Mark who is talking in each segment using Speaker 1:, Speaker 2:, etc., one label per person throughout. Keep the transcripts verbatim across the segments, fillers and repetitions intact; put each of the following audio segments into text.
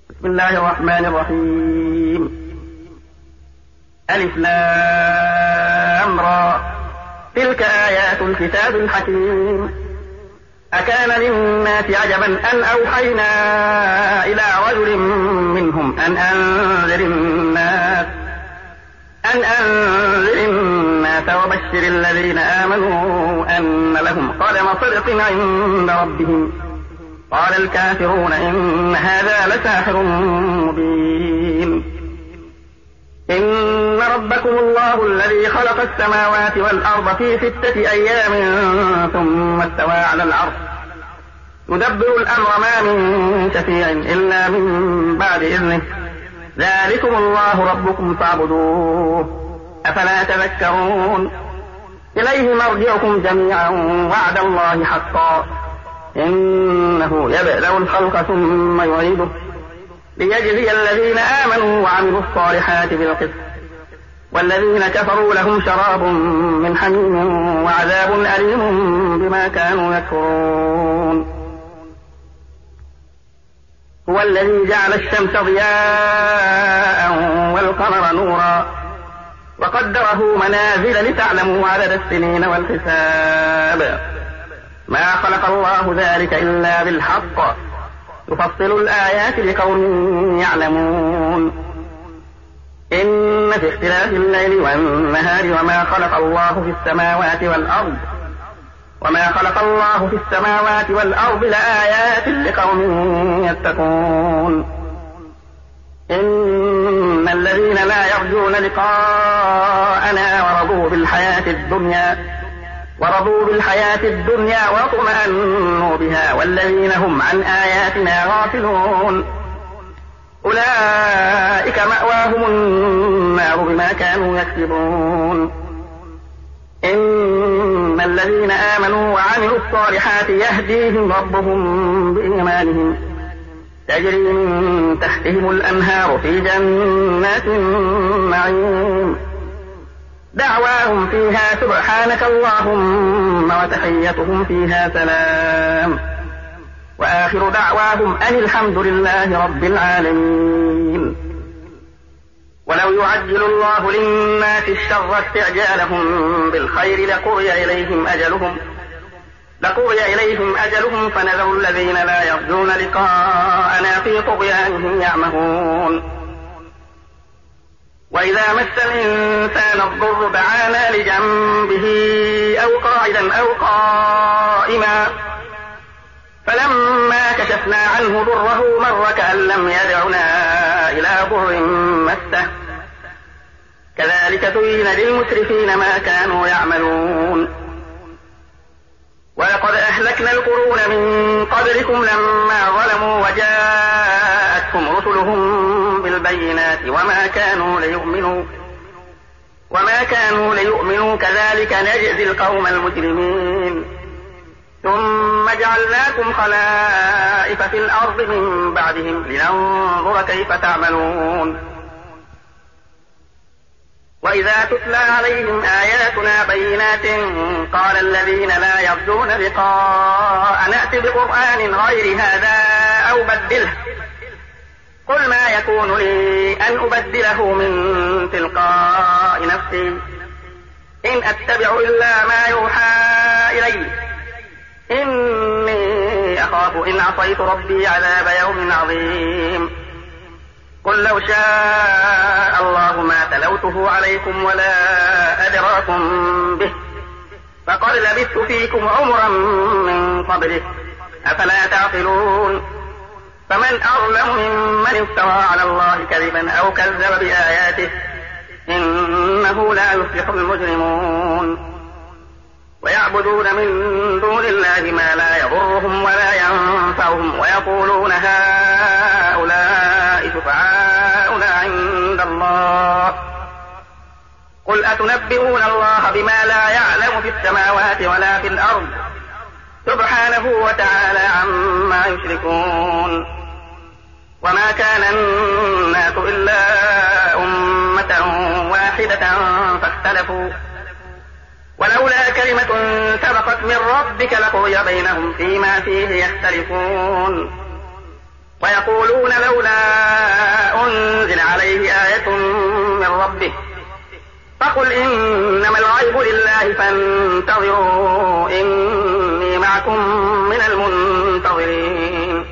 Speaker 1: بسم الله الرحمن الرحيم. ألف لام را، تلك آيات الكتاب الحكيم. أكان للناس عجبا أن أوحينا إلى رجل منهم أن أنذر الناس أن أنذر الناس وبشر الذين آمنوا أن لهم قدم صدق عند ربهم. قال الكافرون إن هذا لساحر مبين. إن ربكم الله الذي خلق السماوات والأرض في ستة أيام ثم استوى على العرش يدبر الأمر ما من شفيع إلا من بعد إذنه. ذلكم الله ربكم فاعبدوه أفلا تذكرون. إليه مرجعكم جميعا وعد الله حقا إنه يبدأ الخلق ثم يعيده ليجزي الذين آمنوا وعملوا الصالحات بالقسط والذين كفروا لهم شراب من حميم وعذاب أليم بما كانوا يكفرون. هو الذي جعل الشمس ضياء والقمر نورا وقدره منازل لتعلموا عدد السنين والحساب. ما خلق الله ذلك إلا بالحق يفصل الآيات لقوم يعلمون. إن في اختلاف الليل والنهار وما خلق الله في السماوات والأرض وما خلق الله في السماوات والأرض لآيات لقوم يتقون. إن الذين لا يرجون لقاءنا ورضوا بالحياة الدنيا ورضوا بالحياة الدنيا واطمأنوا بها والذين هم عن آياتنا غافلون أولئك مأواهم النار بما كانوا يكسبون. إن الذين آمنوا وعملوا الصالحات يهديهم ربهم بإيمانهم تجري من تحتهم الأنهار في جنات النعيم دعواهم فيها سبحانك اللهم وتحيتهم فيها سلام وآخر دعواهم أن الحمد لله رب العالمين. ولو يعجل الله للناس الشر استعجالهم بالخير لقضي إليهم أجلهم لقضي إليهم أجلهم فنذر الذين لا يرجون لقاءنا في طغيانهم يعمهون. وإذا مس الإنسان الضر دعانا لجنبه أو قاعدا أو قائما فلما كشفنا عنه ضره مر كأن لم يدعنا إلى ضر مسه كذلك زين للمسرفين ما كانوا يعملون. ولقد أهلكنا القرون من قبلكم لما ظلموا وجاءتهم رسلهم بالبينات وما كانوا ليؤمنوا وما كانوا ليؤمنوا كذلك نجزي القوم المجرمين. ثم جعلناكم خلائف في الأرض من بعدهم لننظر كيف تعملون. وإذا تتلى عليهم آياتنا بينات قال الذين لا يرجون لقاء نأت بقرآن غير هذا أو بدله قل ما يكون لي أن أبدله من تلقاء نفسي إن أتبع إلا ما يوحى إلي إني أخاف إن عصيت ربي عذاب يوم عظيم. قل لو شاء الله ما تلوته عليكم ولا أدراكم به فقد لبثت فيكم عمرا من قبله أفلا تعقلون. فمن أظلم ممن افترى على الله كذبا أو كذب بآياته إنه لا يفلح المجرمون. ويعبدون من دون الله ما لا يضرهم ولا ينفعهم ويقولون هؤلاء شفعاؤنا عند الله قل أتنبئون الله بما لا يعلم في السماوات ولا في الأرض سبحانه وتعالى عما يشركون. وما كان الناس إلا أمة واحدة فاختلفوا ولولا كلمة سبقت من ربك لقضي بينهم فيما فيه يختلفون. ويقولون لولا الله فانتظروا إني معكم من المنتظرين.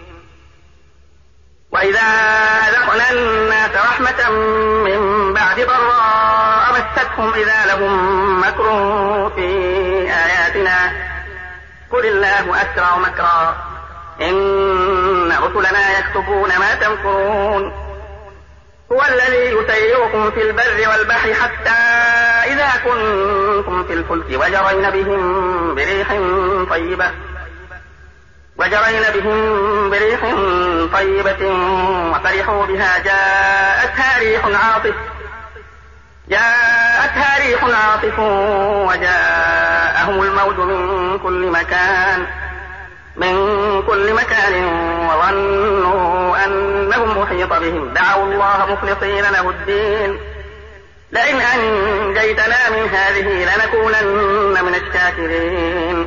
Speaker 1: وإذا أذقنا الناس رحمة من بعد ضراء مستهم إذا لهم مكر في آياتنا قل الله أسرع مكرا إن رسلنا يكتبون ما تمكرون. هو الذي يسيركم في البر والبحر حتى إذا كنتم في الفلك وجرين بهم بريح طيبة وجرين بهم بريح طيبة وفرحوا بها جاءتها ريح عاصف جاءتها ريح عاصف وجاءهم الموج من كل مكان من كل مكان وظنوا أنهم محيط بهم دعوا الله مخلصين له الدين لئن أنجيتنا من هذه لنكونن من الشاكرين.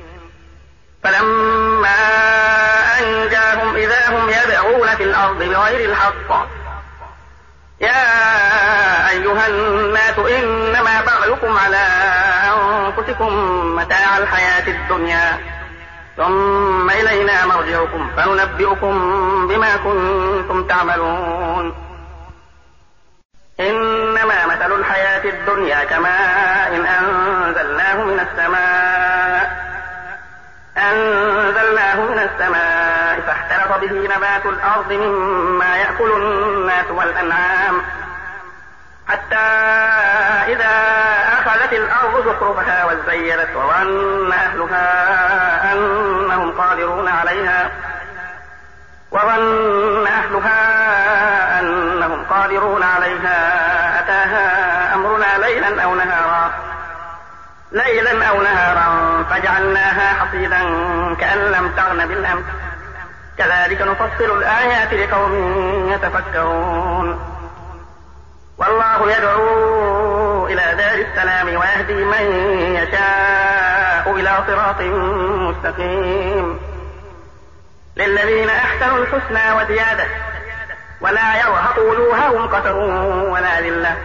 Speaker 1: فلما أنجاهم إذا هم يبغون في الأرض بغير الحق يا أيها الناس إنما بغيكم على أنفسكم متاع الحياة الدنيا ثم إلينا مرجعكم فننبئكم بما كنتم تعملون. إنما مثل الحياة الدنيا كماء إن أنزلناه من السماء أنزلناه من السماء فاختلط به نبات الأرض مما يأكل الناس والأنعام حتى إذا أخذت الأرض زخرفها وزينت وظن أهلها أنهم قادرون عليها وظن أهلها أنهم قادرون عليها أتاها أمرنا ليلا أو نهارا ليلا أو نهارا فجعلناها حصيدا كأن لم تغن بالأمس كذلك نفصل الآيات لقوم يتفكرون. والله يدعو إلى دار السلام ويهدي من يشاء إلى صراط مستقيم. للذين أحسنوا الحسنى وزيادة ولا يرهق وجوههم قتر ولا ذلة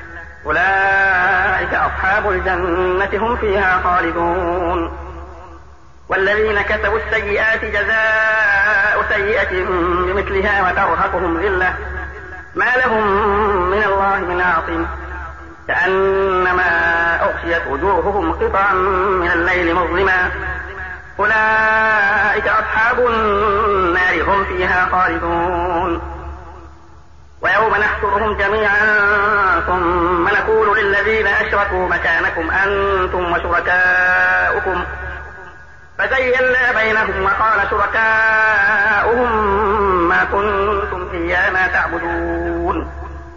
Speaker 1: أولئك أصحاب الجنة هم فيها خالدون. والذين كسبوا السيئات جزاء سيئة بمثلها وترهقهم ذلة ما لهم من الله من عاصم كأنما أغشيت وجوههم قطعا من الليل مظلما أولئك أصحاب النار هم فيها خالدون. ويوم نحشرهم جميعا ثم نقول للذين أشركوا مكانكم أنتم وشركاؤكم فزيّلنا بينهم وقال شركاؤهم ما كنتم إيانا تعبدون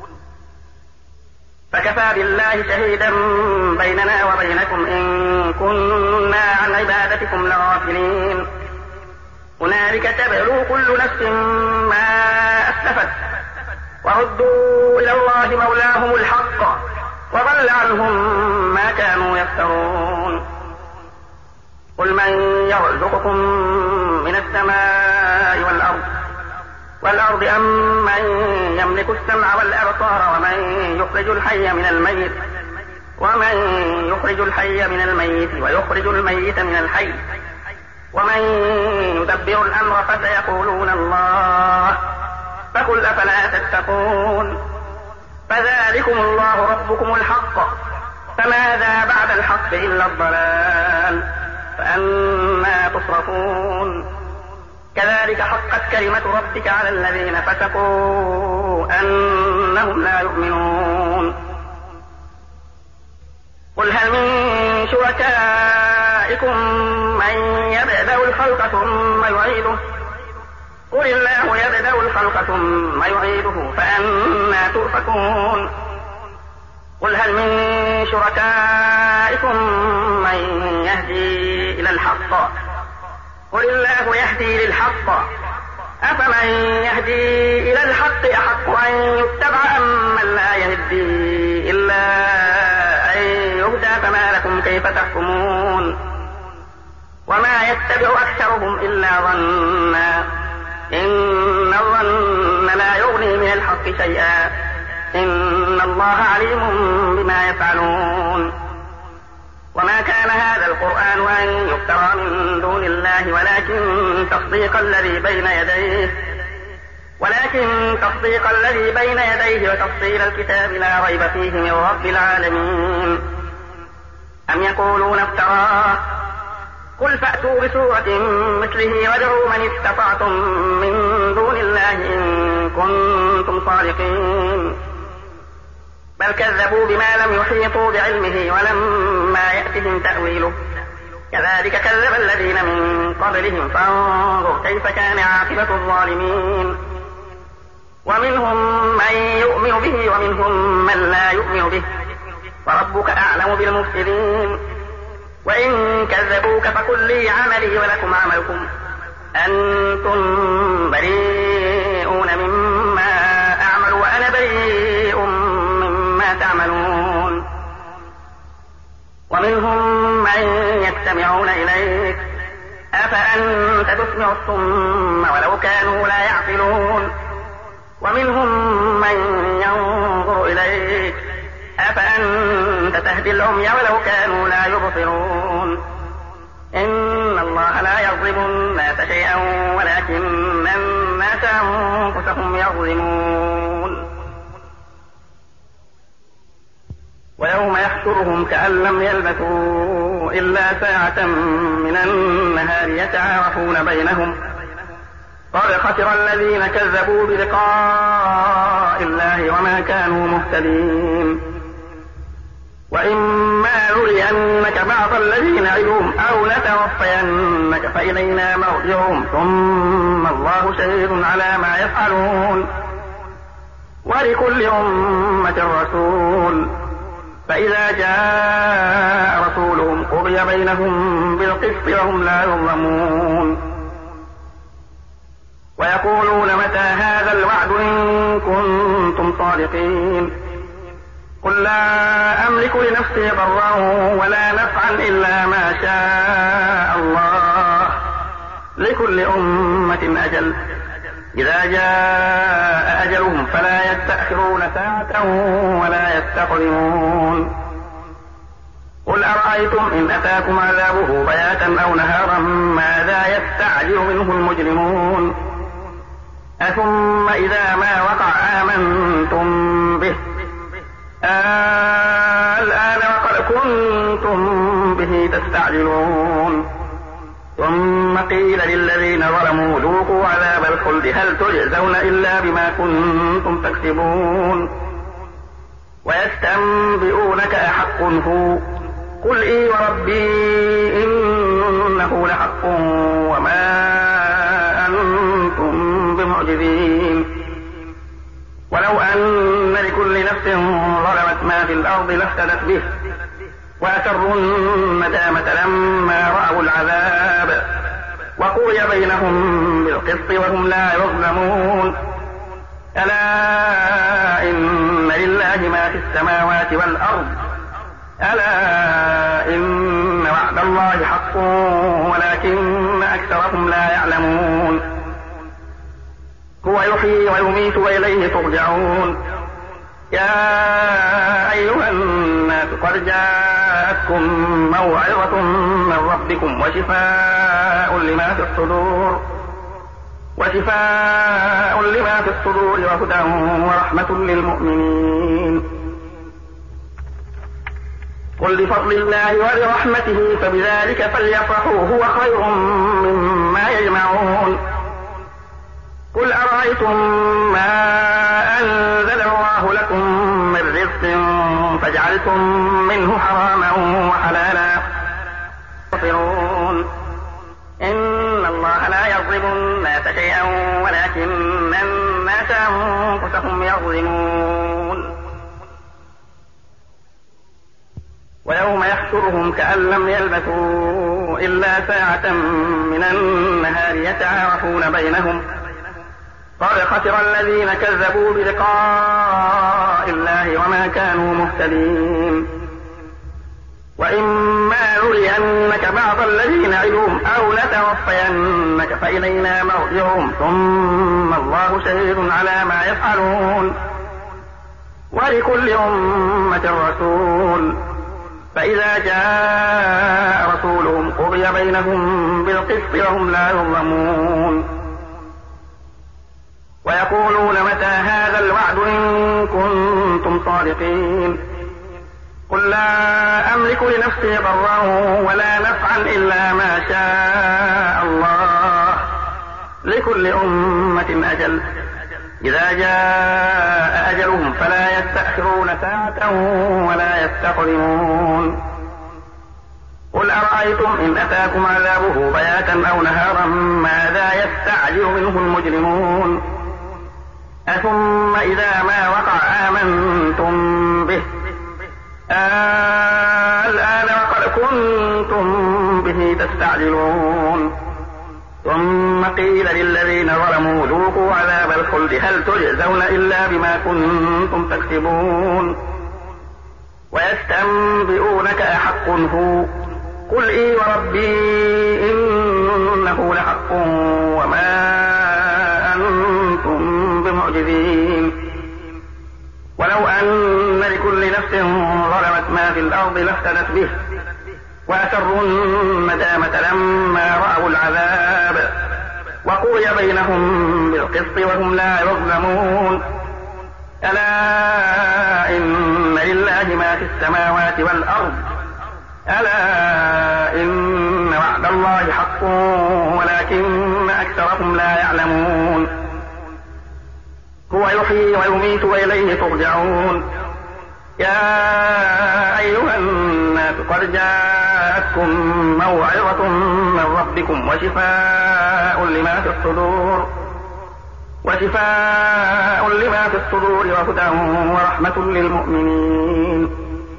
Speaker 1: فكفى بالله شهيدا بيننا وبينكم إن كنا عن عبادتكم لغافلين. هنالك تبلو كل نفس ما أسلفت وردوا إلى الله مولاهم الحق وضل عنهم ما كانوا يفترون. قل من يرزقكم من السماء والأرض والأرض أم من يملك السمع والأبصار ومن يخرج الحي من الميت ومن يخرج الحي من الميت ويخرج الميت من الحي ومن يدبر الأمر فسيقولون الله فقل أفلا تتقون. فذلكم الله ربكم الحق فماذا بعد الحق إلا الضلال فأنا تصرفون. كذلك حقت كلمة ربك على الذين فسقوا أنهم لا يؤمنون. قل هل من شركائكم من يبدأ الخلق ثم يعيده قل الله يبدأ الخلق ثم يعيده فأنا تؤفكون. قل هل من شركائكم من يهدي إلى الحق قل الله يهدي للحق أفمن يهدي إلى الحق أحق أن يتبع أم من لا يهدي إلا أن يهدى فما لكم كيف تحكمون. وما يتبع أكثرهم إلا ظنا إن الظن لا يغني من الحق شيئا إن الله عليم بما يفعلون. وما كان هذا القرآن أن يفترى من دون الله ولكن تصديق الذي بين يديه ولكن تصديق الذي بين يديه وتفصيل الكتاب لا ريب فيه من رب العالمين. أم يقولون افتراه قل فأتوا بسورة مثله وادعوا من استطعتم من دون الله إن كنتم صادقين. بل كذبوا بما لم يحيطوا بعلمه ولما يأتهم تأويله كذلك كذب الذين من قبلهم فانظر كيف كان عاقبة الظالمين. ومنهم من يؤمن به ومنهم من لا يؤمن به وربك أعلم بالمفسدين. وإن كذبوك فقل لي عملي ولكم عملكم أنتم بريئون مما أعمل وأنا بريء مما تعملون. ومنهم من يستمعون إليك أفأنت تسمع الصم ولو كانوا لا يعقلون. ومنهم من ينظر إليك أفأنت تهدي العمي ولو كانوا لا يبصرون. إن الله لا يظلم الناس شيئا ولكن الناس أنفسهم يظلمون. ويوم يحشرهم كأن لم يلبثوا إلا ساعة من النهار يتعارفون بينهم قد خسر الذين كذبوا بلقاء الله وما كانوا مهتدين. وإما نرينك بعض الذين نعدهم أو نتوفينك فإلينا مرجعهم ثم الله شهيد على ما يفعلون. ولكل أمة رسول فإذا جاء رسولهم قضي بينهم بالقسط وهم لا يظلمون. ويقولون متى هذا الوعد إن كنتم صادقين. قل لا أملك لنفسي ضرا ولا نفعا إلا ما شاء الله لكل أمة أجل إذا جاء أجلهم فلا يستأخرون ساعة ولا يستقدمون. قل أرأيتم إن أتاكم عذابه بياتا أو نهارا ماذا يستعجل منه المجرمون. أثم إذا ما وقع آمنتم به الآن وقد كنتم به تستعجلون. ثم قيل للذين ظلموا ذوقوا عذاب الخلد هل تجزون إلا بما كنتم تكسبون. ويستنبئونك أحق هو قل إي وربي إنه لحق وما أنتم بمعجزين. ولو أن لكل نفس ظلمت ما في الأرض لافتدت به وأسروا الندامة لما رأوا العذاب وقضي بينهم بالقسط وهم لا يظلمون. ألا إن لله ما في السماوات والأرض ألا إن وعد الله حق ولكن أكثرهم لا يعلمون. هو يحيي ويميت وإليه ترجعون. يا أيها الناس قد جاءتكم موعظة من ربكم وشفاء لما في الصدور وشفاء لما في الصدور وهدى ورحمة للمؤمنين. قل بفضل الله وبرحمته فبذلك فليفرحوا هو خير مما يجمعون. قل أرأيتم ما أنزل الله لكم من رزق فجعلتم منه حراما وحلالا تغفرون. إن الله لا يظلم الناس شيئا ولكن الناس أنفسهم يظلمون. ويوم يحشرهم كأن لم يلبثوا إلا ساعة من النهار يتعارفون بينهم قد خسر الذين كذبوا بلقاء الله وما كانوا مهتدين. وإما نرينك بعض الذين نعدهم أو نتوفينك فإلينا مرجعهم ثم الله شهيد على ما يفعلون. ولكل أمة رسول فإذا جاء رسولهم قضي بينهم بالقسط وهم لا يظلمون ويقولون متى هذا الوعد إن كنتم صادقين قل لا أملك لنفسي ضرا ولا نفعا إلا ما شاء الله لكل أمة أجل إذا جاء أجلهم فلا يستأخرون ساعة ولا يستقدمون قل أرأيتم إن أتاكم عذابه بياتا أو نهارا ماذا يستعجل منه المجرمون أثم إذا ما وقع آمنتم به الآن وقد كنتم به تستعجلون ثم قيل للذين ظلموا ذوقوا عذاب الخلد هل تجزون إلا بما كنتم تكسبون ويستنبئونك أحق هو قل إي وربي إنه لحق وما أنتم بمعجزين ولو أن لكل نفس ظلمت ما في الأرض لافتدت به وأسروا الندامة لما رأوا العذاب وقضي بينهم بالقسط وهم لا يظلمون ألا إن لله ما في السماوات والأرض ألا إن وعد الله حق ولكن أكثرهم لا يعلمون هو يحيي ويميت وإليه ترجعون يا أيها الناس قد جاءتكم موعظة من ربكم وشفاء لما في الصدور وشفاء لما في الصدور وهدى ورحمة للمؤمنين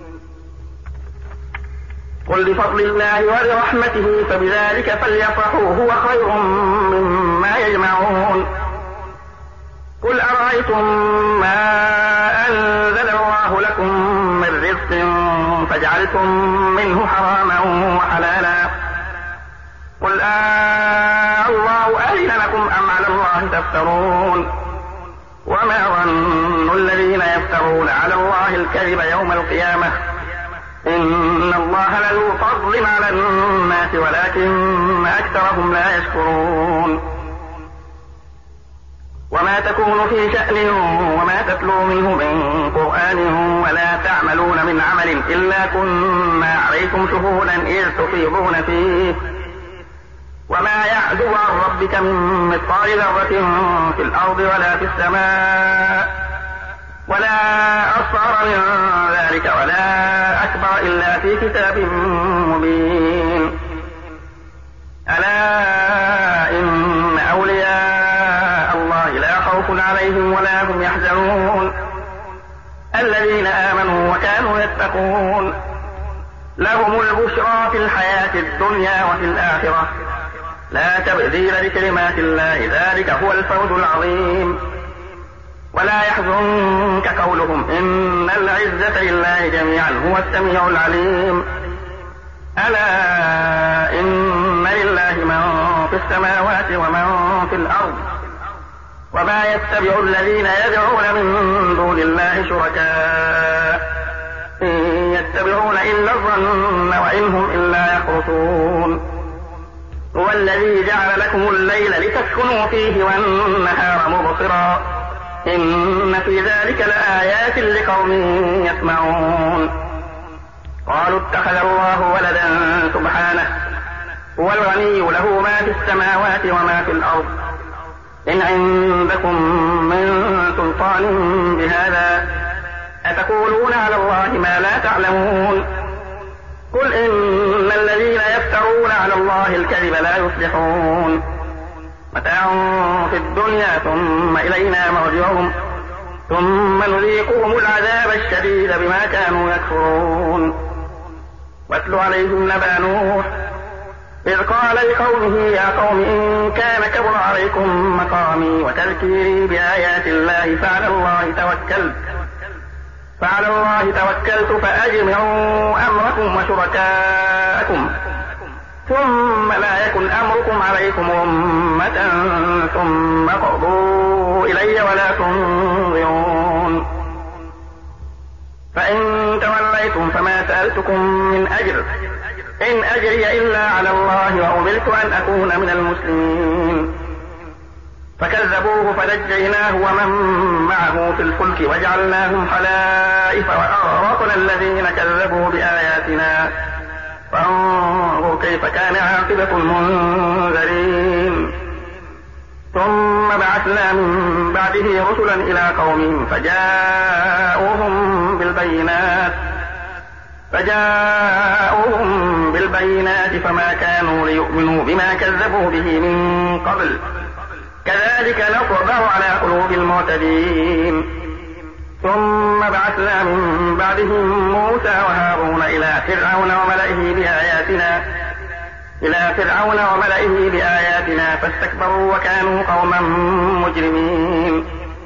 Speaker 1: قل بفضل الله ولرحمته فبذلك فليفرحوا هو خير مما يجمعون قل أرأيتم ما أنزل الله لكم من رزق فجعلتم منه حراما وحلالا قل آه الله أذن لكم أم على الله تفترون وما ظن الذين يفترون على الله الكذب يوم القيامة إن الله لذو فضل على الناس ولكن أكثرهم لا يشكرون وما تكون في شأن وما تتلو منه من قرآن ولا تعملون من عمل إلا كنا عليكم شهودا إذ تفيضون فيه وما يعزب عن ربك من مثقال ذرة في الأرض ولا في السماء ولا أصغر من ذلك ولا أكبر إلا في كتاب مبين ألا إن أولياء الله لا خوف عليهم ولا هم يحزنون الذين آمنوا وكانوا يتقون لهم البشرى في الحياة الدنيا وفي الآخرة لا تبديل لكلمات الله ذلك هو الفوز العظيم ولا يحزنك قولهم إن العزة لله جميعا هو السميع العليم ألا إن لله من في السماوات ومن في الأرض وما يتبع الذين يدعون من دون الله شركاء إن يتبعون إلا الظن وإن هم إلا يخرصون هو الذي جعل لكم الليل لتسكنوا فيه والنهار مبصرا إن في ذلك لآيات لقوم يسمعون قالوا اتخذ الله ولدا سبحانه هو الغني له ما في السماوات وما في الأرض إن عندكم من سلطان بهذا أتقولون على الله ما لا تعلمون قل إن الذين يفترون على الله الكذب لا يفلحون متاع في الدنيا ثم إلينا مرجعهم ثم نذيقهم العذاب الشديد بما كانوا يكفرون واتل عليهم نبأ نوح إذ قال لقومه يا قوم إن كان كبر عليكم مقامي وتذكيري بآيات الله فعلى الله توكلت فعلى الله توكلت فأجمعوا أمركم وشركاءكم ثم لا يكن أمركم عليكم أمة ثم قضوا إلي ولا تنظرون فإن توليتم فما سألتكم إن أجري إلا على الله وأمرت أن أكون من المسلمين. فكذبوه فنجيناه ومن معه في الفلك وجعلناهم خلائف وأغرقنا الذين كذبوا بآياتنا فانظر كيف كان عاقبة المنذرين. ثم بعثنا من بعده رسلا إلى قومهم فجاءوهم بالبينات فجاءوهم بالبينات فما كانوا ليؤمنوا بما كذبوا به من قبل كذلك نطبع على قلوب المعتدين. ثم بعثنا من بعدهم موسى وهارون إلى فرعون وملئه بآياتنا إلى فرعون وملئه بآياتنا فاستكبروا وكانوا قوما مجرمين.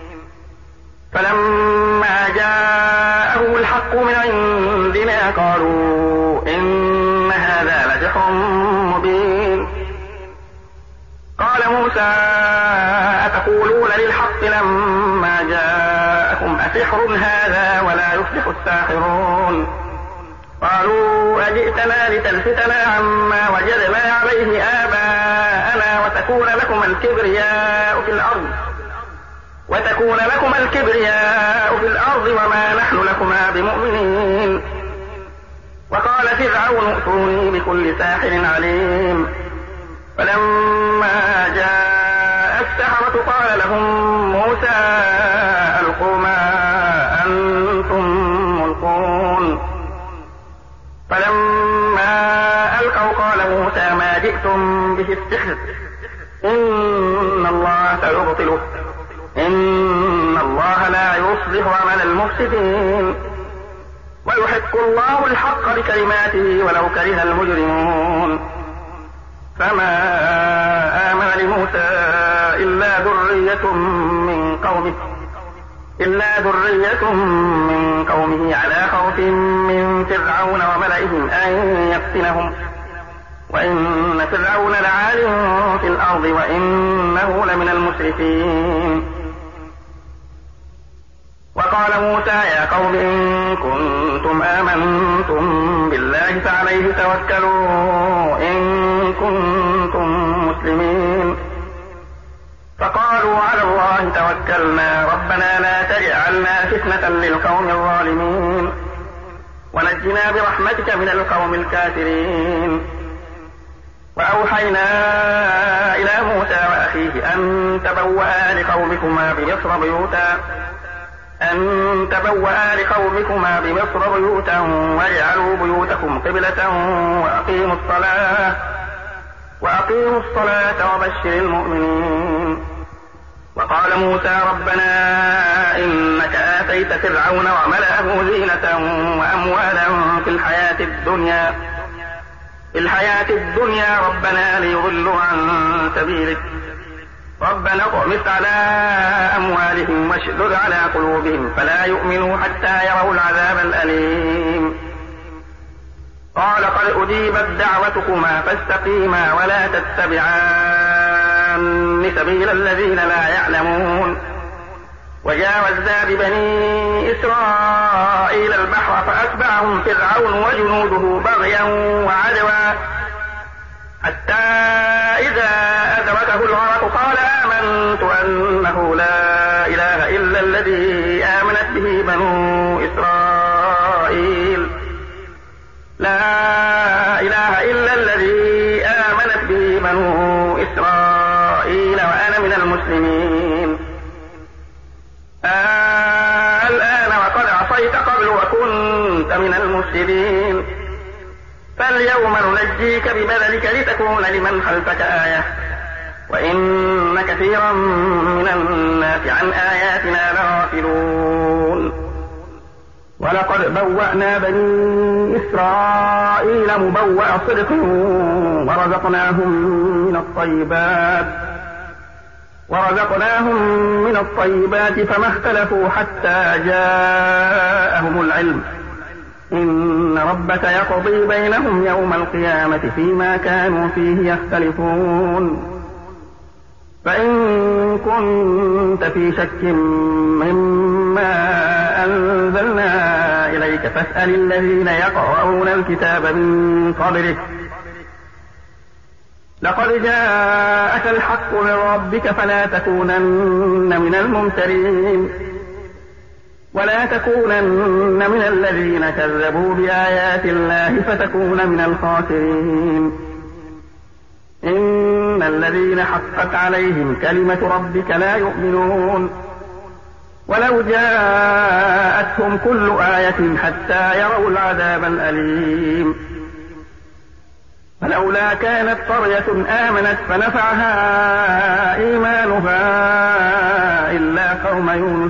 Speaker 1: فلما جاءه الحق من عندنا قالوا إن هذا لسحر مبين. قال موسى أتقولون للحق لما جاءكم أسحر هذا ولا يفلح الساحرون. قالوا أجئتنا لتلفتنا عما وجدنا عليه آباءنا وتكون لكم الكبرياء في الأرض وتكون لكم الكبرياء في الأرض وما نحن لكما بمؤمنين. وقال فرعون ائتوني بكل ساحر عليم. فلما جاء السحرة قال لهم موسى ألقوا ما أنتم ملقون. فلما ألقوا قال موسى ما جئتم به السحر إن الله سيبطله إن الله لا يصلح عمل المفسدين ويحق الله الحق بكلماته ولو كره المجرمون. فما آمن لموسى إلا ذرية من قومه إلا ذرية من قومه على خوف من فرعون وملئهم أن يفتنهم وإن فرعون لعال في الأرض وإنه لمن المسرفين. وقال موسى يا قوم إن كنتم آمنتم بالله فعليه توكلوا إن كنتم مسلمين. فقالوا على الله توكلنا ربنا لا تجعلنا فتنة للقوم الظالمين ونجنا برحمتك من القوم الكافرين. وأوحينا إلى موسى وأخيه أن تبوأ لقومكما بمصر بيوتا أن تبوأ لقومكما بمصر بيوتا واجعلوا بيوتكم قبلة وأقيموا الصلاة وأقيموا الصلاة وبشر المؤمنين. وقال موسى ربنا إنك آتيت فرعون وملأه زينة وأموالا في الحياة الدنيا في الحياة الدنيا ربنا ليضلوا عن سبيلك ربنا اطمس على أموالهم واشدد على قلوبهم فلا يؤمنوا حتى يروا العذاب الأليم. قال قد أجيبت دعوتكما فاستقيما ولا تتبعان سبيل الذين لا يعلمون. وجاوزنا ببني إسرائيل البحر فأتبعهم فرعون وجنوده بغيا وعدوا حتى إذا أدركه الغرق قال آمنت أنه لا إله إلا الذي آمنت به بنو إسرائيل لا إله إلا الذي آمنت به بنو إسرائيل وأنا من المسلمين. آه الآن وقد عصيت قبل وكنت من المفسدين فاليوم ننجيك ببدنك لتكون لمن خلفك آية وإن كثيرا من الناس عن آياتنا لغافلون. ولقد بوأنا بني إسرائيل مبوأ صدق ورزقناهم من الطيبات ورزقناهم من الطيبات فما اختلفوا حتى جاءهم العلم إن ربك يقضي بينهم يوم القيامة فيما كانوا فيه يختلفون. فإن كنت في شك مما أنزلنا إليك جاءك فاسأل الذين يقرؤون الكتاب من قبلك لقد جاءك الحق من ربك فلا تكونن من الممترين ولا تكونن من الذين كذبوا بآيات الله فتكون من الخاسرين إن الذين حقت عليهم كلمة ربك لا يؤمنون ولو جاءتهم كل آية حتى يروا العذاب الأليم فلولا كانت قرية آمنت فنفعها إيمانها إلا قوم يونس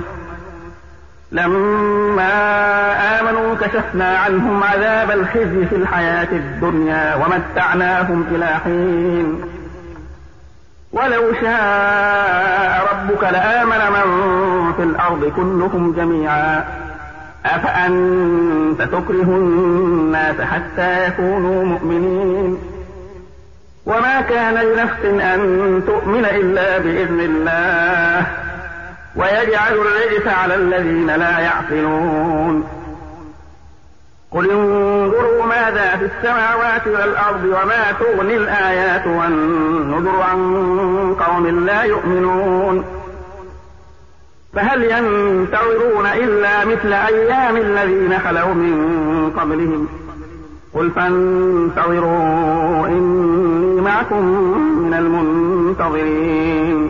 Speaker 1: لما آمنوا كشفنا عنهم عذاب الخزي في الحياة الدنيا ومتعناهم إلى حين ولو شاء ربك لآمن من في الأرض كلهم جميعا أفأنت تكره الناس حتى يكونوا مؤمنين وما كان لنفس أن تؤمن إلا بإذن الله ويجعل الرجس على الذين لا يعقلون قل انظروا ماذا في السماوات والأرض وما تغني الآيات والنذر عن قوم لا يؤمنون فهل ينتظرون إلا مثل أيام الذين خلوا من قبلهم قل فانتظروا إني معكم من المنتظرين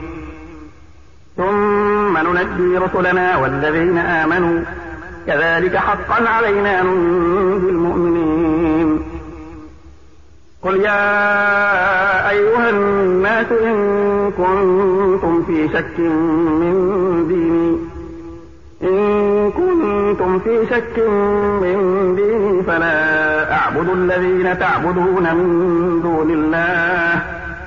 Speaker 1: ثم ننجي رسلنا والذين آمنوا كذلك حقا علينا ننجي المؤمنين قل يا أيها الناس إن كنتم في شك من ديني إن كنتم في شك من ديني فلا أعبد الذين تعبدون من دون الله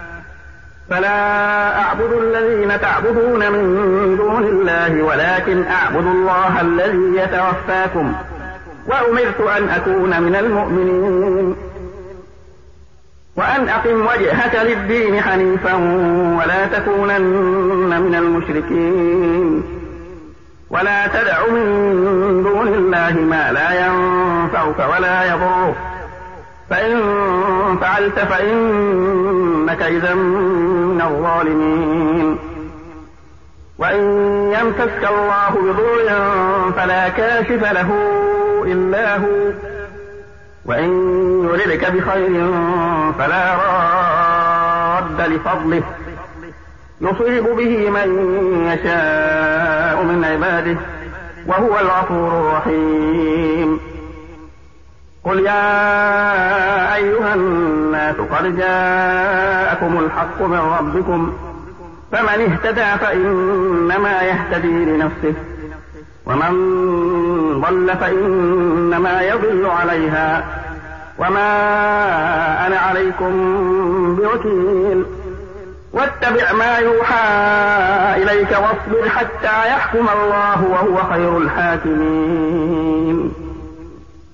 Speaker 1: فلا أعبد الذين تعبدون من دون الله ولكن أعبد الله الذي يتوفاكم وأمرت أن أكون من المؤمنين وأن أقم وجهك للدين حنيفا ولا تكونن من المشركين ولا تدع من دون الله ما لا ينفعك ولا يضرك فإن فعلت فإنك إذا من الظالمين وإن يمسسك الله بضر فلا كاشف له إلا هو وإن يردك بخير فلا راد لفضله يصيب به من يشاء من عباده وهو الغفور الرحيم قل يا أيها الناس قد جاءكم الحق من ربكم فمن اهتدى فإنما يهتدي لنفسه ومن ضل فإنما يضل عليها وما أنا عليكم بوكيل واتبع ما يوحى إليك واصبر حتى يحكم الله وهو خير الحاكمين